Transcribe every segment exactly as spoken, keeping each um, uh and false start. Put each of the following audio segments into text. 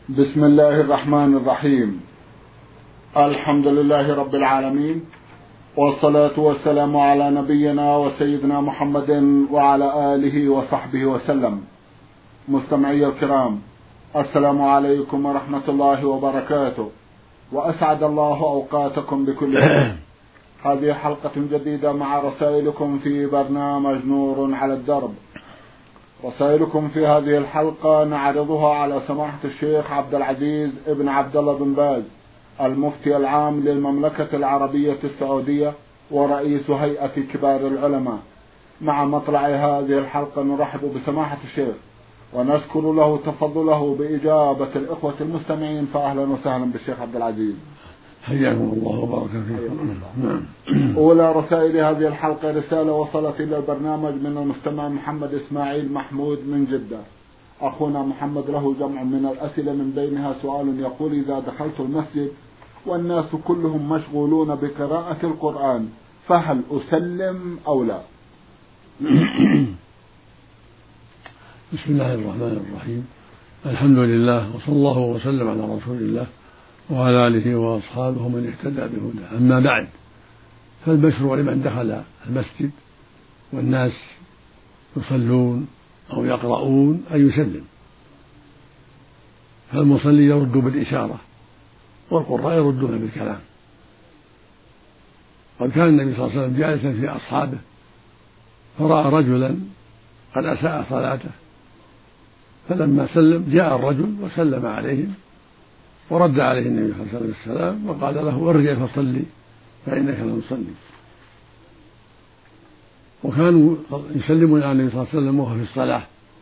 بسم الله الرحمن الرحيم. الحمد لله رب العالمين، والصلاة والسلام على نبينا وسيدنا محمد وعلى آله وصحبه وسلم. مستمعي الكرام، السلام عليكم ورحمة الله وبركاته، وأسعد الله أوقاتكم بكل خير. هذه حلقة جديدة مع رسائلكم في برنامج نور على الدرب. رسائلكم في هذه الحلقة نعرضها على سماحة الشيخ عبد العزيز ابن عبد الله بن باز، المفتي العام للمملكة العربية السعودية ورئيس هيئة كبار العلماء. مع مطلع هذه الحلقة نرحب بسماحة الشيخ ونشكر له تفضله بإجابة الإخوة المستمعين، فأهلا وسهلا بالشيخ عبد العزيز. حياكم الله وبارك فيكم. أولى رسائل هذه الحلقة رسالة وصلت إلى البرنامج من المستمع محمد إسماعيل محمود من جدة. أخونا محمد له جمع من الأسئلة، من بينها سؤال يقول: إذا دخلت المسجد والناس كلهم مشغولون بقراءة القرآن فهل أسلم أو لا؟ بسم الله الرحمن الرحيم. الحمد لله، وصلى الله وسلم على رسول الله وعلى آله وأصحابه ومن اهتدى بهداه. أما بعد، فالمشروع لمن دخل المسجد والناس يصلون أو يقرؤون أن يسلم، فالمصلي يرد بالإشارة والقراء يردون بالكلام. قد كان النبي صلى الله عليه وسلم جالسا في أصحابه فرأى رجلا قد أساء صلاته، فلما سلم جاء الرجل وسلم عليهم ورد عليه النبي صلى الله عليه وسلم السلام وقال له: ارجع فصلي فإنك لم تصلي. وكانوا يسلمون على النبي صلى الله عليه وسلم وهو في الصلاة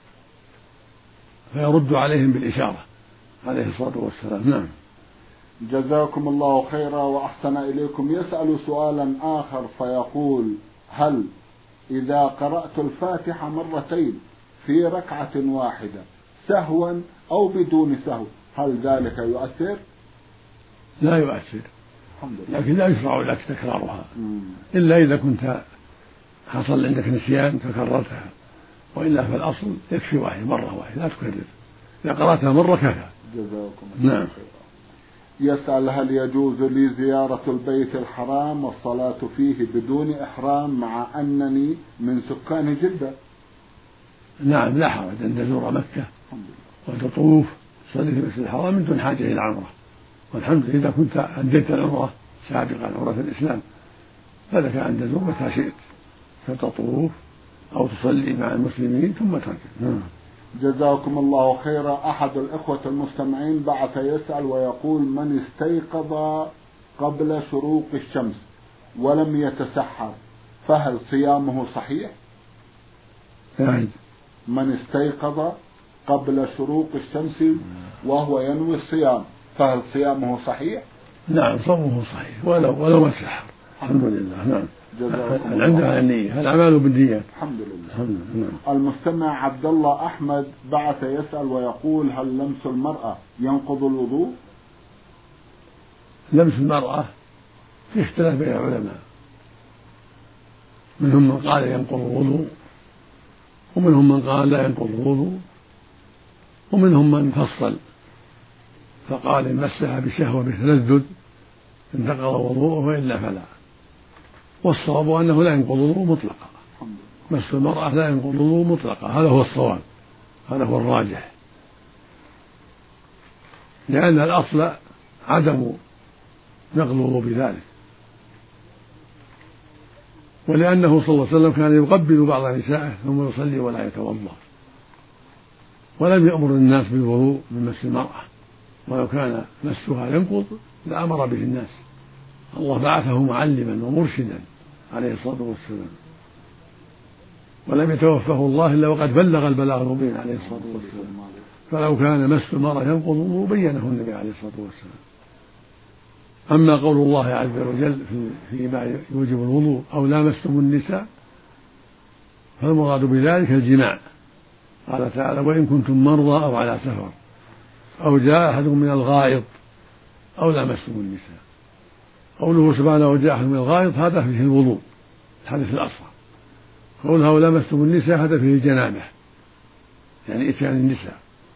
فيرد عليهم بالإشارة عليه الصلاة والسلام. نعم. جزاكم الله خيرا وأحسن إليكم. يسأل سؤالا آخر فيقول: هل إذا قرأت الفاتحة مرتين في ركعة واحدة سهوا أو بدون سهو هل ذلك يؤثر؟ لا يؤثر، لكن لا يشرع لك تكرارها إلا إذا كنت حصل عندك نسيان فكررتها، وإلا فالأصل يكفي واحد مرة واحدة لا تكرر، إذا قرأتها مرة كفى. جزاكم الله نعم. خيرا. يسأل: هل يجوز لي زيارة البيت الحرام والصلاة فيه بدون إحرام مع أنني من سكان جدة؟ نعم، لا حرج أن تزور مكة وتطوف تصلي في المسجد الحرام من دون حاجة إلى عمرة، والحمد لله إذا كنت أديت العمرة سابقا عمرة الإسلام فلك أن تزور متى شئت فتطوف أو تصلي مع المسلمين ثم ترجع. جزاكم الله خيرا. أحد الإخوة المستمعين بعث يسأل ويقول: من استيقظ قبل شروق الشمس ولم يتسحر فهل صيامه صحيح؟ يعني من استيقظ قبل شروق الشمس وهو ينوي الصيام فهل صيامه صحيح؟ نعم، صومه صحيح ولو ولو ما تسحر. الحمد لله. نعم. هل عندها النية؟ الأعمال بالنيات. الحمد لله. نعم. المستمع عبد الله أحمد بعث يسأل ويقول: هل لمس المرأة ينقض الوضوء؟ لمس المرأة في اختلاف بين العلماء، منهم من قال ينقض الوضوء، ومنهم من قال لا ينقض الوضوء، ومنهم من فصل فقال إن مسها بشهوة بتلذذ انتقض وضوءه وإلا فلا. والصواب أنه لا ينقض الوضوء مطلقا، مس المرأة لا ينقض الوضوء مطلقا، هذا هو الصواب، هذا هو الراجح، لأن الأصل عدم نقض الوضوء بذلك، ولأنه صلى الله عليه وسلم كان يقبل بعض نسائه ثم يصلي ولا يتوضأ، ولم يأمر الناس بالوضوء من مس المرأة، ولو كان مسها ينقض لأمر به الناس. الله بعثه معلما ومرشدا عليه الصلاة والسلام، ولم يتوفه الله إلا وقد بلغ البلاغ المبين عليه الصلاة والسلام، فلو كان مس المرأة ينقض الوضوء بينه النبي عليه الصلاة والسلام. أما قول الله عز وجل فيما يوجب الوضوء أو لامستم النساء فالمراد بذلك الجماع، قال تعالى: وإن كنتم مرضى أو على سفر أو جاء أحد من الغائط أو لامستم النساء. قوله سبحانه وجاء أحد من الغائط هذا فيه الوضوء الحدث الأصغر، قولها ولامستم النساء هذا فيه الجنابة يعني إتيان النساء،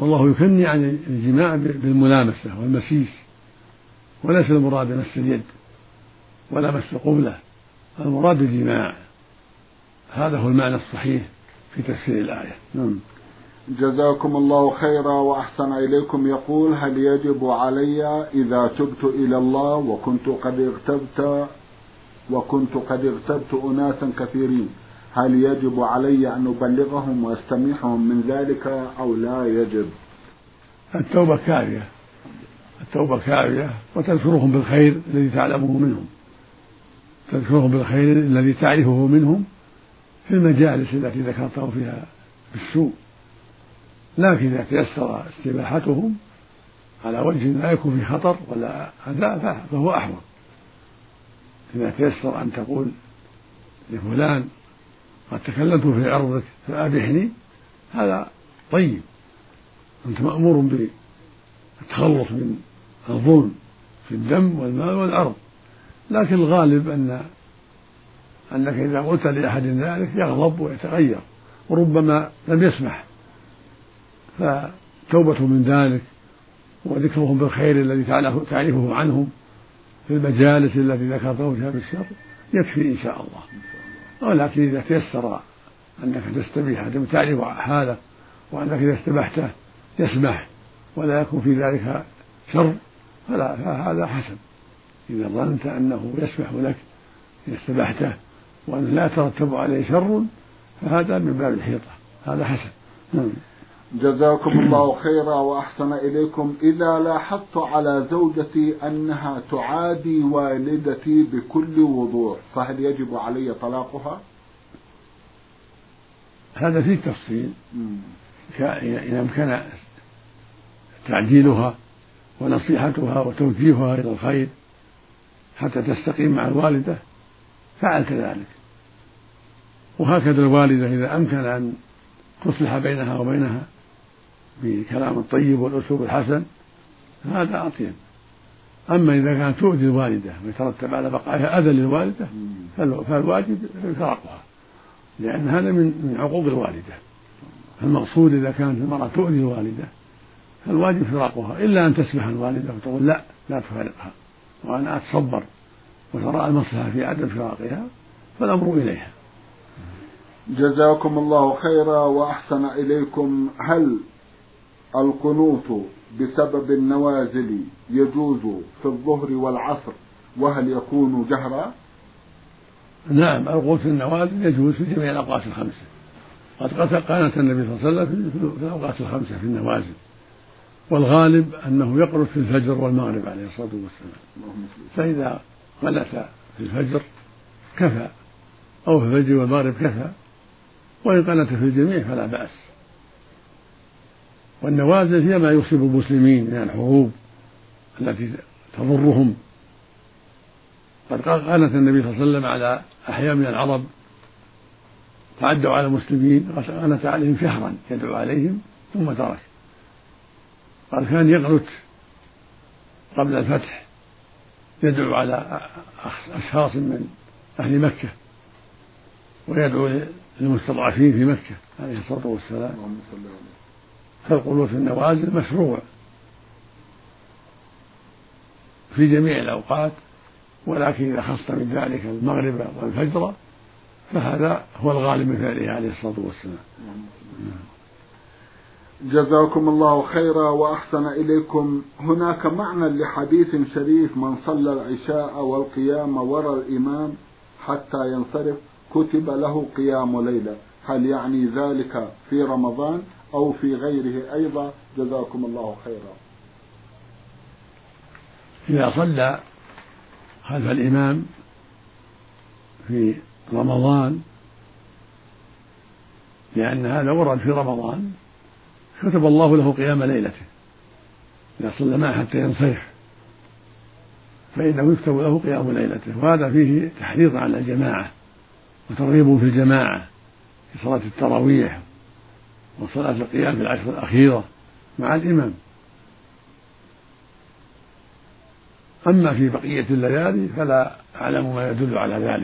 والله يكني عن الجماع بالملامسة والمسيس، وليس المراد مس اليد ولا مس القبلة، المراد الجماع. هذا هو المعنى الصحيح في تفسير الآية. نعم. جزاكم الله خيرا وأحسن إليكم. يقول: هل يجب علي إذا تبت إلى الله وكنت قد اغتبت وكنت قد اغتبت أناسا كثيرين، هل يجب علي أن أبلغهم وأستميحهم من ذلك أو لا يجب؟ التوبة كافية، التوبة كافية، وتذكرهم بالخير الذي تعلمه منهم، تذكرهم بالخير الذي تعرفه منهم في المجالس التي ذكرته فيها بالسوء. لكن إذا تيسر استباحتهم على وجه لا يكون في خطر ولا أذى فهو أحوط. إذا تيسر أن تقول لفلان قد تكلمت في عرضك فأبحني، هذا طيب، أنت مأمور بالتخلص من الظلم في الدم والمال والعرض. لكن الغالب أن أنك إذا قلت لأحد ذلك يغضب ويتغير وربما لم يسمح، فتوبة من ذلك وذكرهم بالخير الذي تعرفه عنهم في المجالس التي ذكرته فيها بالشر يكفي إن شاء الله. ولكن إذا تيسر أنك تستبيح تعرف حاله وأنك إذا استبحته يسمح ولا يكون في ذلك شر فلا، فهذا حسن. إذا ظننت أنه يسمح لك إذا استبحته وأن لا ترتب عليه شر فهذا من باب الحيطة، هذا حسن. جزاكم الله خيرا وأحسن إليكم. إذا لاحظت على زوجتي أنها تعادي والدتي بكل وضوح فهل يجب علي طلاقها؟ هذا فيه تفصيل. إذا أمكن تعديلها ونصيحتها وتوجيهها إلى الخير حتى تستقيم مع الوالدة فعل كذلك. وهكذا الوالدة إذا أمكن أن تصلح بينها وبينها بالكلام الطيب والأسلوب الحسن هذا أطيب. أما إذا كانت تؤذي الوالدة ويترتب على بقائها أذى للوالدة فالواجب فراقها، لأن هذا من عقوق الوالدة. المقصود إذا كانت المرأة تؤذي الوالدة فالواجب فراقها، إلا أن تسمح الوالدة وتقول لا لا تفارقها وأنا أتصبر وترى المصلحة في عدم فراقها فالأمر إليها. جزاكم الله خيرا وأحسن إليكم. هل القنوت بسبب النوازل يجوز في الظهر والعصر وهل يكون جهرا؟ نعم، القنوت في النوازل يجوز في جميع الأوقات الخمسة. قد قانت النبي صلى الله عليه وسلم في الأوقات الخمسة في النوازل، والغالب أنه يقنت في الفجر والمغرب عليه الصلاة والسلام. فإذا قنت في الفجر كفى، أو في الفجر والمغرب كفى، وإن قنت في الجميع فلا بأس. والنوازل هي ما يصيب المسلمين من الحروب التي تضرهم. قد قالت النبي صلى الله عليه وسلم على أحياء من العرب تعدوا على المسلمين قالت عليهم شهرا يدعو عليهم ثم ترك. قال كان يقنت قبل الفتح يدعو على أشخاص من أهل مكة ويدعو للمستضعفين في مكة عليه الصلاة والسلام. فالقنوت في النوازل مشروع في جميع الأوقات، ولكن إذا خص من ذلك المغرب والفجر فهذا هو الغالب من فعله عليه الصلاة والسلام. جزاكم الله خيرا وأحسن إليكم. هناك معنى لحديث شريف: من صلى العشاء والقيام وراء الإمام حتى ينصرف كتب له قيام ليلة، هل يعني ذلك في رمضان أو في غيره أيضا؟ جزاكم الله خيرا. إذا صلى خلف الإمام في رمضان لأن هذا ورد في رمضان كتب الله له قيام ليلته. إذا صلى معه حتى ينصرف فإنه يكتب له قيام ليلته، وهذا فيه تحريض على الجماعة وترغيب في الجماعة في صلاة التراويح وصلاة القيام في العشر الأخيرة مع الإمام. أما في بقية الليالي فلا أعلم ما يدل على ذلك،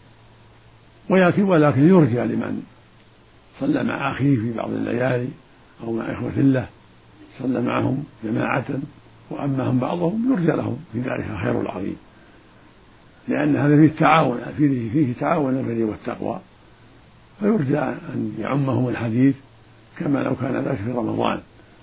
ولكن ولكن يرجى لمن صلى مع أخيه في بعض الليالي أو مع إخوة الله صلى معهم جماعة وأمهم بعضهم يرجى لهم في ذلك الخير العظيم، لأن هذا فيه تعاون فيه, فيه تعاون البر والتقوى، فيرجى أن يعمهم الحديث كما لو كان ذلك في رمضان.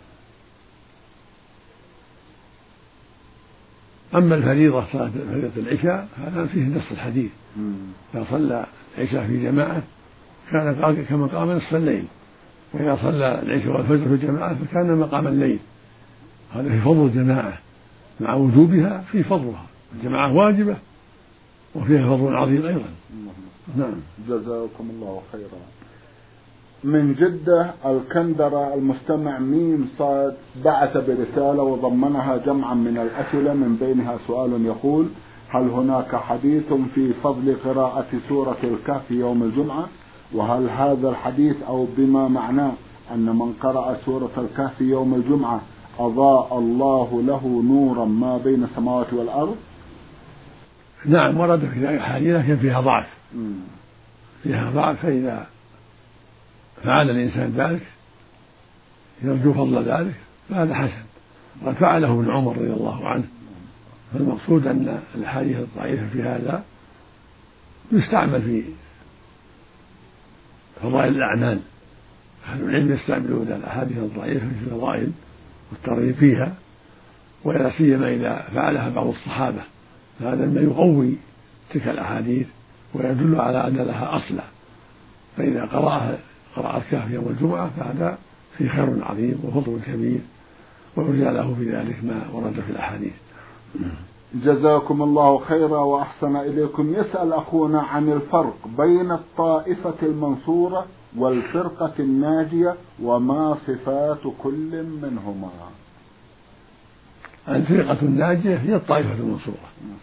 أما الفريضة صلاة فريضة العشاء هذا فيه نص الحديث، إذا صلى العشاء في جماعة كان كما قام نصف الليل، وإذا صلى العشاء والفجر في جماعة فكان مقام الليل. هذا في فضل الجماعة مع وجوبها في فضلها، الجماعة واجبة وفيها فضل عظيم أيضا. نعم، جزاكم الله خيرا. من جدة الكندرة المستمع ميم صاد بعث برسالة وضمنها جمعا من الأسئلة، من بينها سؤال يقول: هل هناك حديث في فضل قراءة سورة الكهف يوم الجمعة؟ وهل هذا الحديث أو بما معناه أن من قرأ سورة الكهف يوم الجمعة أضاء الله له نورا ما بين السماوات والأرض؟ نعم، ورد في ذلك حديث لكن فيها ضعف فيها ضعف فإذا فعل الإنسان ذلك يرجو فضل ذلك فهذا حسن، وقد فعله ابن عمر رضي الله عنه. فالمقصود أن الأحاديث الضعيفة في هذا يستعمل في فضائل الأعمال، أهل العلم يستعملون الأحاديث الضعيفة في الفضائل والترغيب فيها، ولا سيما إذا فعلها بعض الصحابة، فهذا ما يقوي تلك الأحاديث ويدل على أن لها أصلا. فإذا قرأها قراءة الكهف يوم الجمعة فهذا فيه خير عظيم وفضل كبير، ويرجى له في ذلك ما ورد في الأحاديث. جزاكم الله خيرا وأحسن إليكم. يسأل أخونا عن الفرق بين الطائفة المنصورة والفرقة الناجية وما صفات كل منهما. الفرقة الناجية هي الطائفة المنصورة،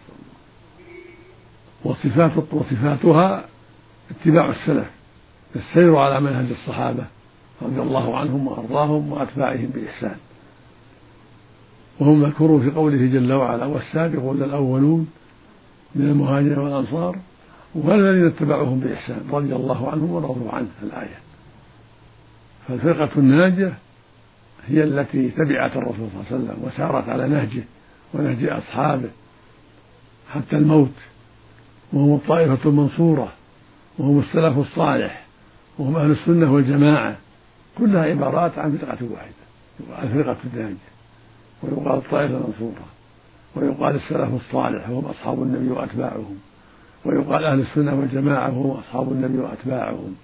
وصفات وصفاتها اتباع السلف، السير على منهج الصحابة رضي الله عنهم وأرضاهم وأتباعهم بإحسان، وهم مذكورون في قوله جل وعلا: والسابقون الأولون من المهاجرين والأنصار والذين اتبعوهم بإحسان رضي الله عنهم ورضوا عنه. الآية. فالفرقة الناجية هي التي تبعت الرسول صلى الله عليه وسلم وسارت على نهجه ونهج أصحابه حتى الموت، وهم الطائفة المنصورة، وهم السلف الصالح، وهم أهل السنة والجماعة، كلها عبارات عن فرقة واحدة، يقال الفرقة الناجية، ويقال الطائفة المنصورة، ويقال السلف الصالح وهم أصحاب النبي وأتباعهم، ويقال أهل السنة والجماعة وهم أصحاب النبي وأتباعهم.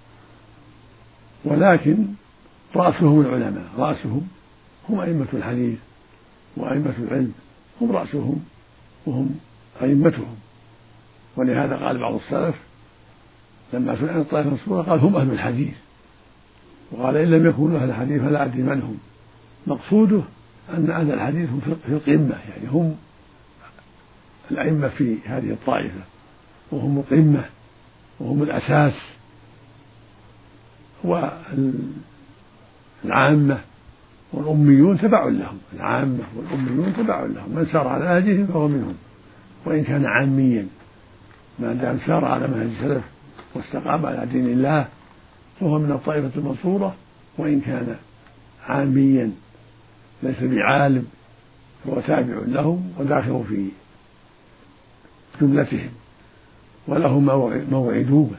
ولكن رأسهم العلماء، رأسهم هم أئمة الحديث وأئمة العلم، هم رأسهم وهم أئمتهم. ولهذا قال بعض السلف لما سئل عن الطائفة المنصورة قال: هم أهل الحديث، وقال: إن لم يكونوا أهل الحديث فلا أدري من هم. مقصوده أن أهل الحديث هم في القمة، يعني هم الأئمة في هذه الطائفة، وهم القمة وهم الأساس، والعامة والأميون تبع لهم، العامة والأميون تبع لهم، من سار على نهجهم فهو منهم وإن كان عاميا، ما دام سار على منهج السلف واستقام على دين الله فهو من الطائفة المنصورة، وإن كان عاميا ليس بعالم فهو تابع لهم وداخل في جملتهم وله موعدوه.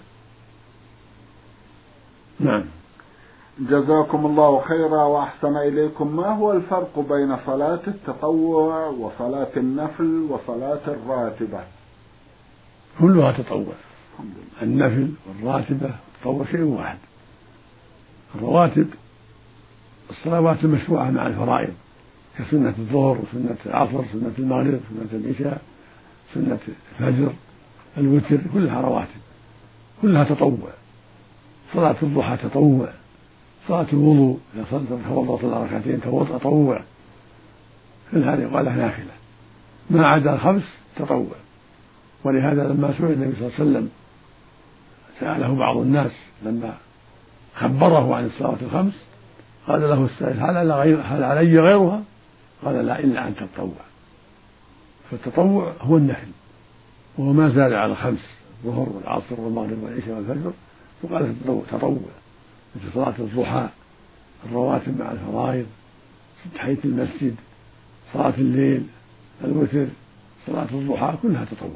نعم. جزاكم الله خيرا وأحسن إليكم. ما هو الفرق بين صلاة التطوع وصلاة النفل وصلاة الراتبة؟ كلها تطوع، النفل والراتبة التطوع شيء واحد. الرواتب الصلوات المشروعة مع الفرائض كسنة الظهر وسنة العصر، سنة المغرب، سنة العشاء، سنة الفجر، الوتر، كلها رواتب، كلها تطوع. صلاة الضحى تطوع، صلاة الوضوء إذا توضأ صلى ركعتين تطوع، كل هذه يقال لها نافلة. ما عدا الخمس تطوع. ولهذا لما سئل النبي صلى الله عليه وسلم سأله بعض الناس لما خبره عن الصلاة الخمس قال له السائل: هل علي غيرها؟ قال: لا، إلا أن تتطوع. فالتطوع هو النفل، وهو ما زال على الخمس: الظهر والعصر والمغرب والعشاء والفجر، وقال تطوع مثل صلاة الضحى الرواتب مع الفرائض، تحية المسجد، صلاة الليل، الوتر، صلاة الضحى، كلها تطوع.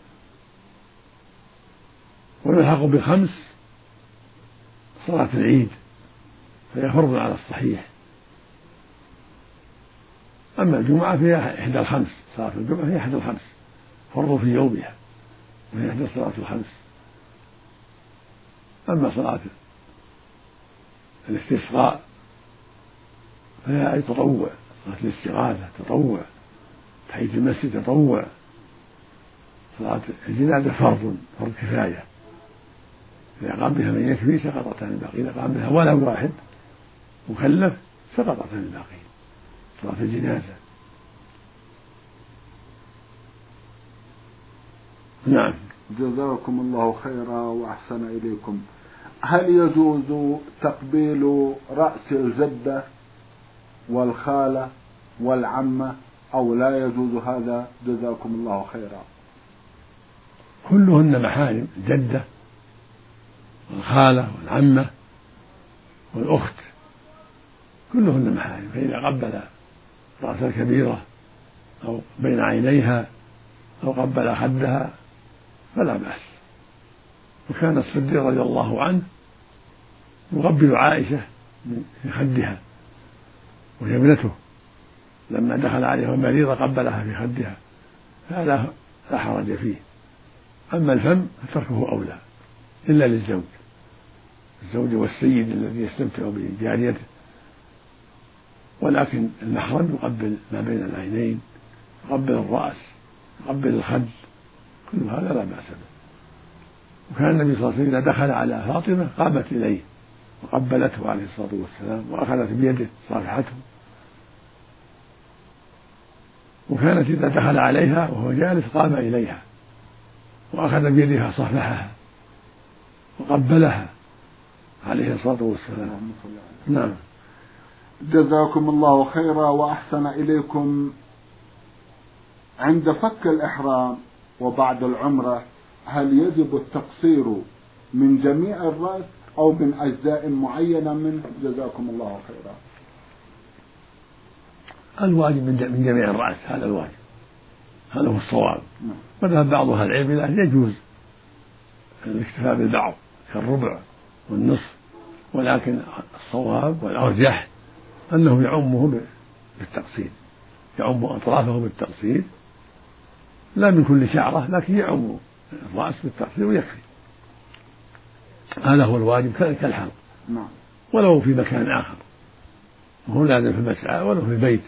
ويلحق بخمس صلاة العيد، فهي فرض على الصحيح. أما الجمعة فهي إحدى الخمس، صلاة الجمعة هي إحدى الخمس، فرض في يومها، وهي إحدى الصلاة الخمس. أما صلاة الاستسقاء فهي أي تطوع، صلاة الاستغاثة تطوع، تحية المسجد تطوع، صلاة الجنازة فرض فرض كفاية، إذا قام بها من يكفي سقطت عن الباقين، إذا قام بها ولو واحد مكلف سقطت عن الباقين صلاة الجنازة. نعم. جزاكم الله خيرا وأحسن إليكم. هل يجوز تقبيل رأس الجدة والخالة والعمة أو لا يجوز هذا؟ جزاكم الله خيرا. كلهن محارم، الجدة والخالة والعمة والأخت كلهن محارم، فإذا قبل رأس الكبيرة أو بين عينيها أو قبل خدها فلا بأس. وكان الصديق رضي الله عنه يقبل عائشة في خدها وهي ابنته، لما دخل عليها مريضة قبلها في خدها، هذا لا حرج فيه. أما الفم فتركه أولى إلا للزوج، الزوج والسيد الذي يستمتع بجاريته، ولكن المحرم يقبل ما بين العينين، يقبل الرأس، يقبل الخد، كل هذا لا بأس به. وكان النبي صلى الله عليه وسلم إذا دخل على فاطمة قامت إليه وقبلته عليه الصلاة والسلام وأخذت بيده صافحته، وكانت إذا دخل عليها وهو جالس قام إليها وأخذ بيدها صافحها وقبلها عليه الصلاة والسلام. نعم. جزاكم الله خيرا وأحسن إليكم. عند فك الإحرام وبعد العمرة هل يجب التقصير من جميع الرأس أو من أجزاء معينة منه؟ جزاكم الله خيرا. الواجب من جميع الرأس، هذا الواجب، هذا هو الصواب. وذهب بعض أهل العلم إلى يجوز الاكتفاء بالبعض كالربع والنصف، ولكن الصواب والأرجح أنه يعمه بالتقصير، يعم أطرافه بالتقصير، لا من كل شعرة، لكن يعم الرأس بالتقصير ويكفي. هذا هو الواجب كالحلق، ولو في مكان آخر، وهو لازم في المسعى ولو في البيت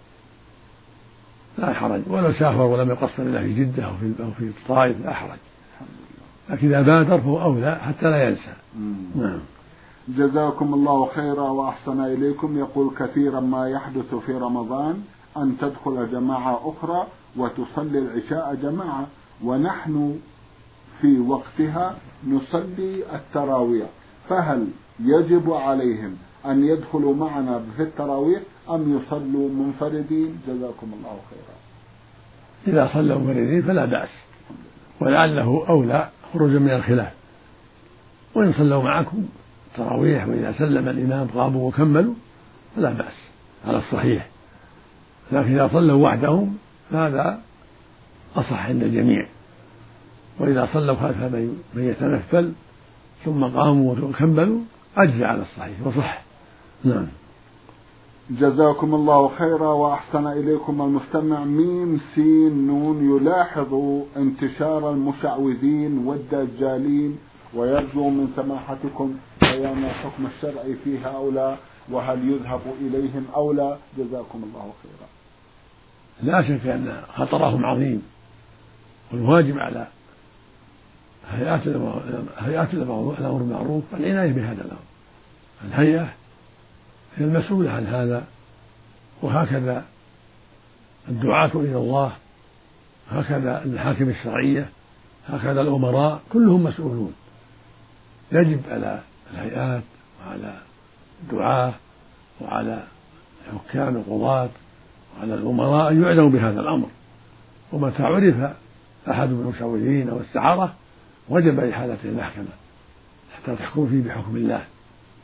لا حرج، ولو سافر ولم يقصر إلا في جدة أو في أو في الطائف لا حرج، لكن إذا بادر فهو أولى حتى لا ينسى. نعم. جزاكم الله خيرا وأحسن إليكم. يقول كثيرا ما يحدث في رمضان أن تدخل جماعة أخرى وتصلي العشاء جماعة، ونحن في وقتها نصلي التراويح، فهل يجب عليهم أن يدخلوا معنا في التراويح أم يصلوا منفردين؟ جزاكم الله خيرا. إذا صلوا منفردين فلا بأس، ولعله أولى خروجا من الخلاف. وإن صلوا معكم تراويح وإذا سلم الإمام قاموا وكملوا فلا بأس على الصحيح، لكن إذا صلوا وحدهم فهذا أصح عند الجميع، وإذا صلوا خلف من يتنفل ثم قاموا وكملوا أجزى على الصحيح وصح. نعم. جزاكم الله خيرا وأحسن إليكم. المستمع ميم سين نون يلاحظ انتشار المشعوذين والدجالين ويرجو من سماحتكم بيان الحكم الشرعي في هؤلاء، وهل يذهب إليهم أو لا؟ جزاكم الله خيرا. لا شك أن خطرهم عظيم، والواجب على هيئات الأمر بالمعروف العناية بهذا الأمر. الهيئة هي المسؤولة عن هذا، وهكذا الدعاة إلى الله، هكذا المحاكم الشرعية، هكذا الأمراء كلهم مسؤولون. يجب على الهيئات وعلى الدعاة وعلى الحكام القضاة وعلى الأمراء أن يعلموا بهذا الأمر، ومتى عرف أحد من المشعوذين أو السحرة وجب إحالته المحكمة حتى تحكم فيه بحكم الله.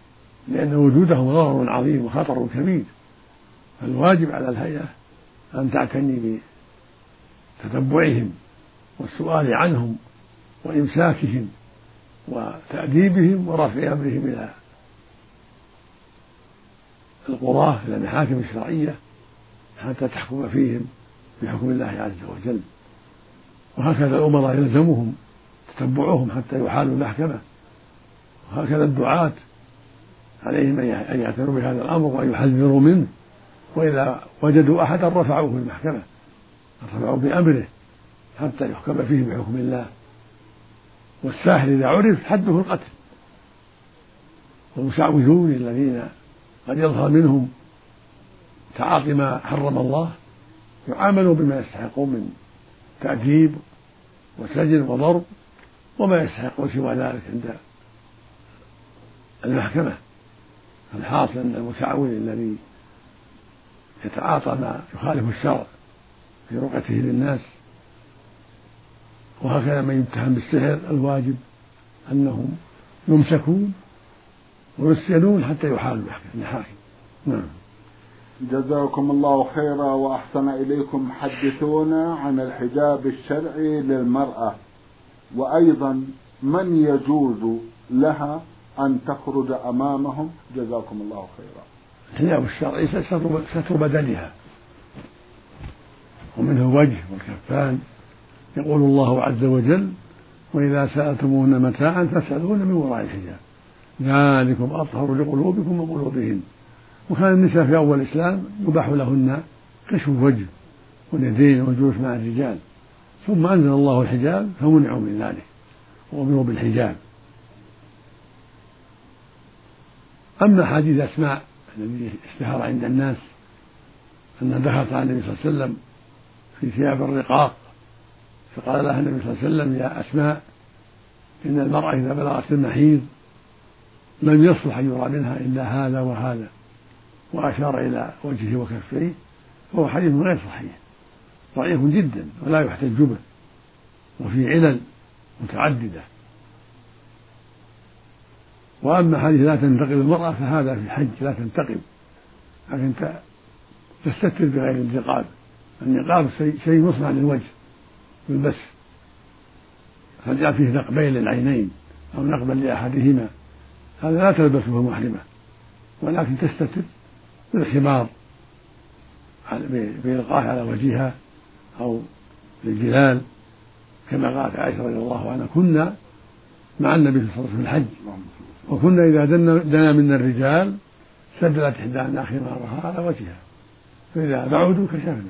لأن وجودهم ضرر عظيم وخطر كبير. فالواجب على الهيئة أن تعتني بتتبعهم والسؤال عنهم وإمساكهم وتأديبهم ورفع أمرهم إلى القضاة إلى المحاكم الشرعية حتى تحكم فيهم بحكم الله عز وجل. وهكذا الأمراء يلزمهم تتبعهم حتى يحالوا المحكمة، وهكذا الدعاة عليهم أن يعتنوا بهذا الأمر وأن يحذروا منه، وإذا وجدوا أحدا رفعوه في المحكمة، رفعوا بأمره حتى يحكم فيه بحكم الله. والساحر إذا عرف حده القتل. والمشعوذون الذين قد يظهر منهم تعاطي ما حرم الله يعاملوا بما يستحقون من تأديب وسجن وضرب وما يستحقون سوى ذلك عند المحكمة. الحاصل أن المشعوذ الذي يتعاطى ما يخالف الشرع في رقته للناس، وهكذا من يتهم بالسحر الواجب أنهم يمسكون ويسجنون حتى يحالوا المحاكم. نعم. جزاكم الله خيرا وأحسن إليكم. حدثونا عن الحجاب الشرعي للمرأة، وأيضا من يجوز لها أن تخرج أمامهم؟ جزاكم الله خيرا. الحجاب الشرعي ستر بدنها، ومنه الوجه والكفان. يقول الله عز وجل: وإذا سألتموهن متاعا فاسألوهن من وراء الحجاب ذلكم أطهر لقلوبكم وقلوبهن. وكان النساء في أول الإسلام يباح لهن كشف الوجه واليدين والجلوس مع الرجال، ثم أنزل الله الحجاب فمنعوا من ذلك وأمروا بالحجاب. أما حديث أسماء الذي اشتهر عند الناس أنها دخلت على النبي صلى الله عليه وسلم في ثياب الرقاق، فقال لها النبي صلى الله عليه وسلم: يا أسماء، إن المرأة إذا بلغت المحيض لم يصلح أن يرى منها إلا هذا وهذا، وأشار إلى وجهه وكفيه، وهو حديث غير صحيح ضعيف جدا ولا يحتج به، وفي علل متعددة. وأما حديث لا تنتقب المرأة فهذا في الحج لا تنتقب، لكن تستتر بغير النقاب. النقاب شيء مصنع للوجه بالبس، فجاء فيه نقبين للعينين أو نقبا لأحدهما، هذا لا تلبسه المحرمة، ولكن تستتر بالخمار بإلقاه على وجهها أو بالجلال، كما قالت عائشة رضي الله عنها: كنا مع النبي صلى الله عليه وسلم في الحج، وكنا إذا دنا منا الرجال سدلت إحدانا خمارها على وجهها، فإذا بعدوا كشفنا.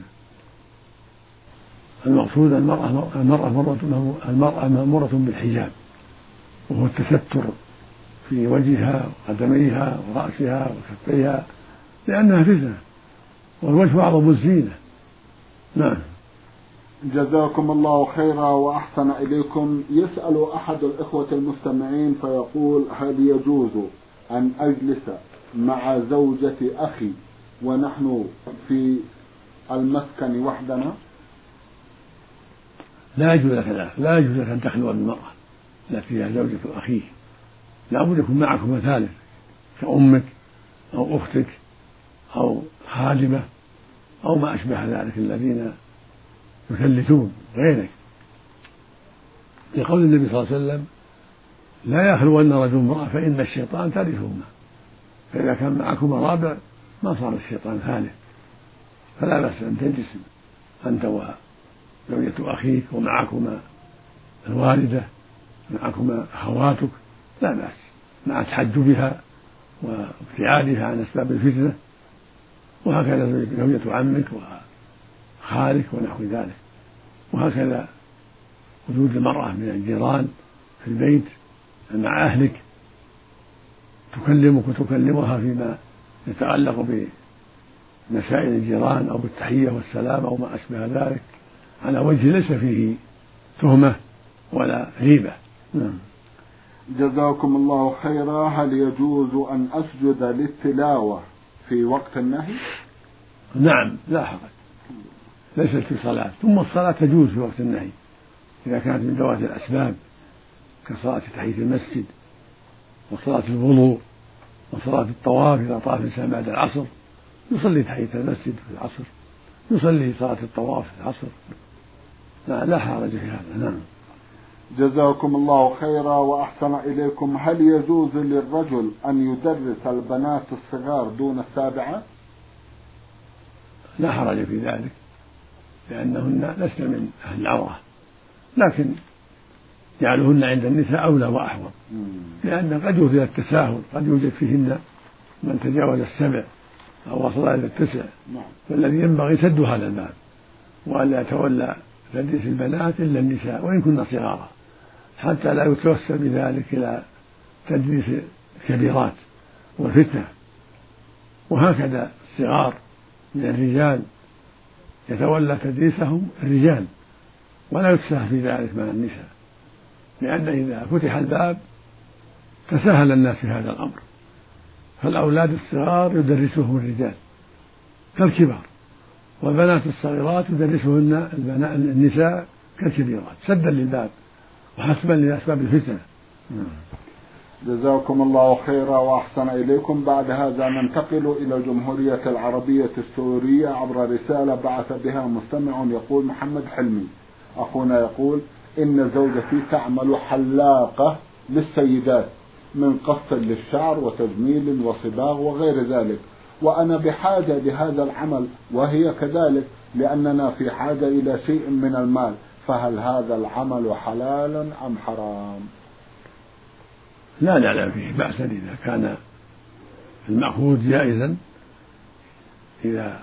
المقصود المرأة المرأة المرأة مأمورة بالحجاب، وهو التستر في وجهها وقدميها ورأسها وكفيها، لأنها فتنة، والوجه أعظم الزينة. نعم. جزاكم الله خيرا وأحسن إليكم. يسأل أحد الإخوة المستمعين فيقول: هل يجوز أن أجلس مع زوجة أخي ونحن في المسكن وحدنا؟ لا يجوز لك ذلك، لا يجوز لك أن تخلو بالمرأة التي هي زوجة أخيه، لا بد يكون معكم ثالث كأمك أو أختك أو خادمة أو ما أشبه ذلك الذين يثلثون غيرك، لقول النبي صلى الله عليه وسلم: لا يخلون رجل امرأة فإن الشيطان ثالثهما. فإذا كان معكما رابع ما صار الشيطان ثالث، فلا بأس أن تجلس أنت وزوجة أخيك ومعكما الوالدة، معكما أخواتك، لا بأس، مع تحجبها وابتعادها عن أسباب الفتنة، وهكذا زوجة عمك وخالك ونحو ذلك. وهكذا وجود المرأة من الجيران في البيت مع أهلك تكلمك وتكلمها فيما يتعلق بمسائل الجيران أو بالتحية والسلام أو ما أشبه ذلك، على وجه ليس فيه تهمة ولا غيبة. نعم. جزاكم الله خيرا. هل يجوز أن أسجد للتلاوة في وقت النهي؟ نعم، لا حرج، ليست في صلاة. ثم الصلاة تجوز في وقت النهي إذا كانت من ذوات الأسباب، كصلاة تحية المسجد وصلاة الوضوء وصلاة الطواف إذا طاف الإنسان بعد العصر يصلي تحية المسجد في العصر، يصلي صلاة الطواف في العصر، لا, لا حرج في هذا. نعم. جزاكم الله خيرا وأحسن إليكم. هل يجوز للرجل أن يدرس البنات الصغار دون السابعة؟ لا حرج في ذلك، لأنهن لسن من أهل العورة، لكن جعلهن عند النساء أولى وأحوط، لأن قد يوجد التساهل، قد يوجد فيهن من تجاوز السبع أو وصل إلى التسع، فالذي ينبغي سد هذا الباب، وألا يتولى تدريس البنات إلا النساء وإن كن صغارا، حتى لا يتوسل بذلك إلى تدريس الكبيرات والفتنة. وهكذا الصغار من الرجال يتولى تدريسهم الرجال، ولا يتساهل في ذلك مع النساء، لأن إذا فتح الباب تساهل الناس في هذا الأمر، فالأولاد الصغار يدرسهم الرجال كالكبار، والبنات الصغيرات يدرسهن النساء كالكبيرات، سدا للباب وحسبا لأسباب الفتنة. جزاكم الله خيرا وأحسن إليكم. بعد هذا ننتقل إلى الجمهورية العربية السورية عبر رسالة بعث بها مستمع يقول: محمد حلمي أخونا يقول: إن زوجتي تعمل حلاقة للسيدات من قص للشعر وتجميل وصباغ وغير ذلك، وأنا بحاجة لهذا العمل وهي كذلك، لأننا في حاجة إلى شيء من المال، فهل هذا العمل حلال أم حرام؟ لا نعلم فيه بأسا إذا كان المأخوذ جائزا، إذا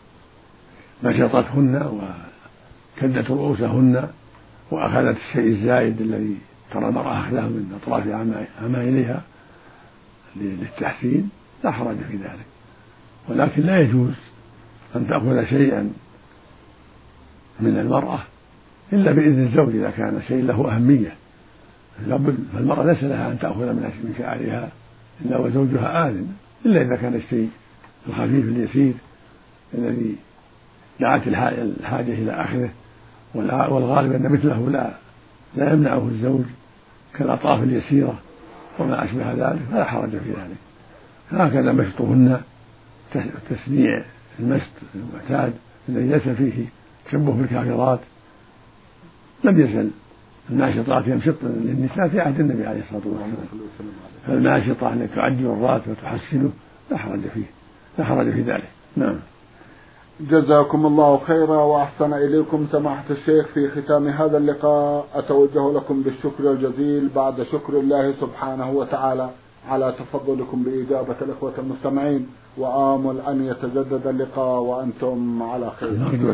نشطتهن وكدت رؤوسهن وأخذت الشيء الزائد الذي ترى المرأة أخذه من أطراف عمائلها للتحسين لا حرج في ذلك، ولكن لا يجوز أن تأخذ شيئا من المرأة إلا بإذن الزوج إذا كان شيء له أهمية، فالمرأة ليس لها أن تأخذ من شعرها إلا وزوجها آذن، إلا إذا كان الشيء الخفيف اليسير الذي دعت الحاجة إلى أخذه، والغالب أن مثله لا لا يمنعه الزوج كالأطراف اليسيرة وما أشبه ذلك، فلا حرج في ذلك. هكذا مشطهن تسميع المشط المعتاد الذي ليس فيه تشبه بالكافرات، لم يزل الناشطات يمشطن للنساء في عهد النبي عليه الصلاة والسلام، فالناشطة التي تعجل الرات وتحسنه لا حرج فيه لا حرج في ذلك. نعم. جزاكم الله خيرا وأحسن إليكم سماحة الشيخ. في ختام هذا اللقاء أتوجه لكم بالشكر الجزيل بعد شكر الله سبحانه وتعالى على تفضلكم بإجابة الإخوة المستمعين، وآمل أن يتجدد اللقاء وأنتم على خير.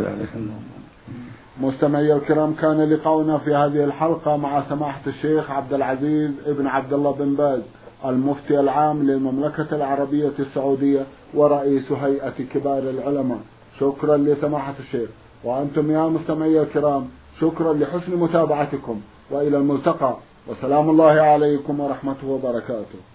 مستمعي الكرام، كان لقاؤنا في هذه الحلقة مع سماحة الشيخ عبد العزيز ابن عبد الله بن باز المفتي العام للمملكة العربية السعودية ورئيس هيئة كبار العلماء. شكرا لسماحة الشيخ، وأنتم يا مستمعي الكرام شكرا لحسن متابعتكم، وإلى الملتقى، وسلام الله عليكم ورحمته وبركاته.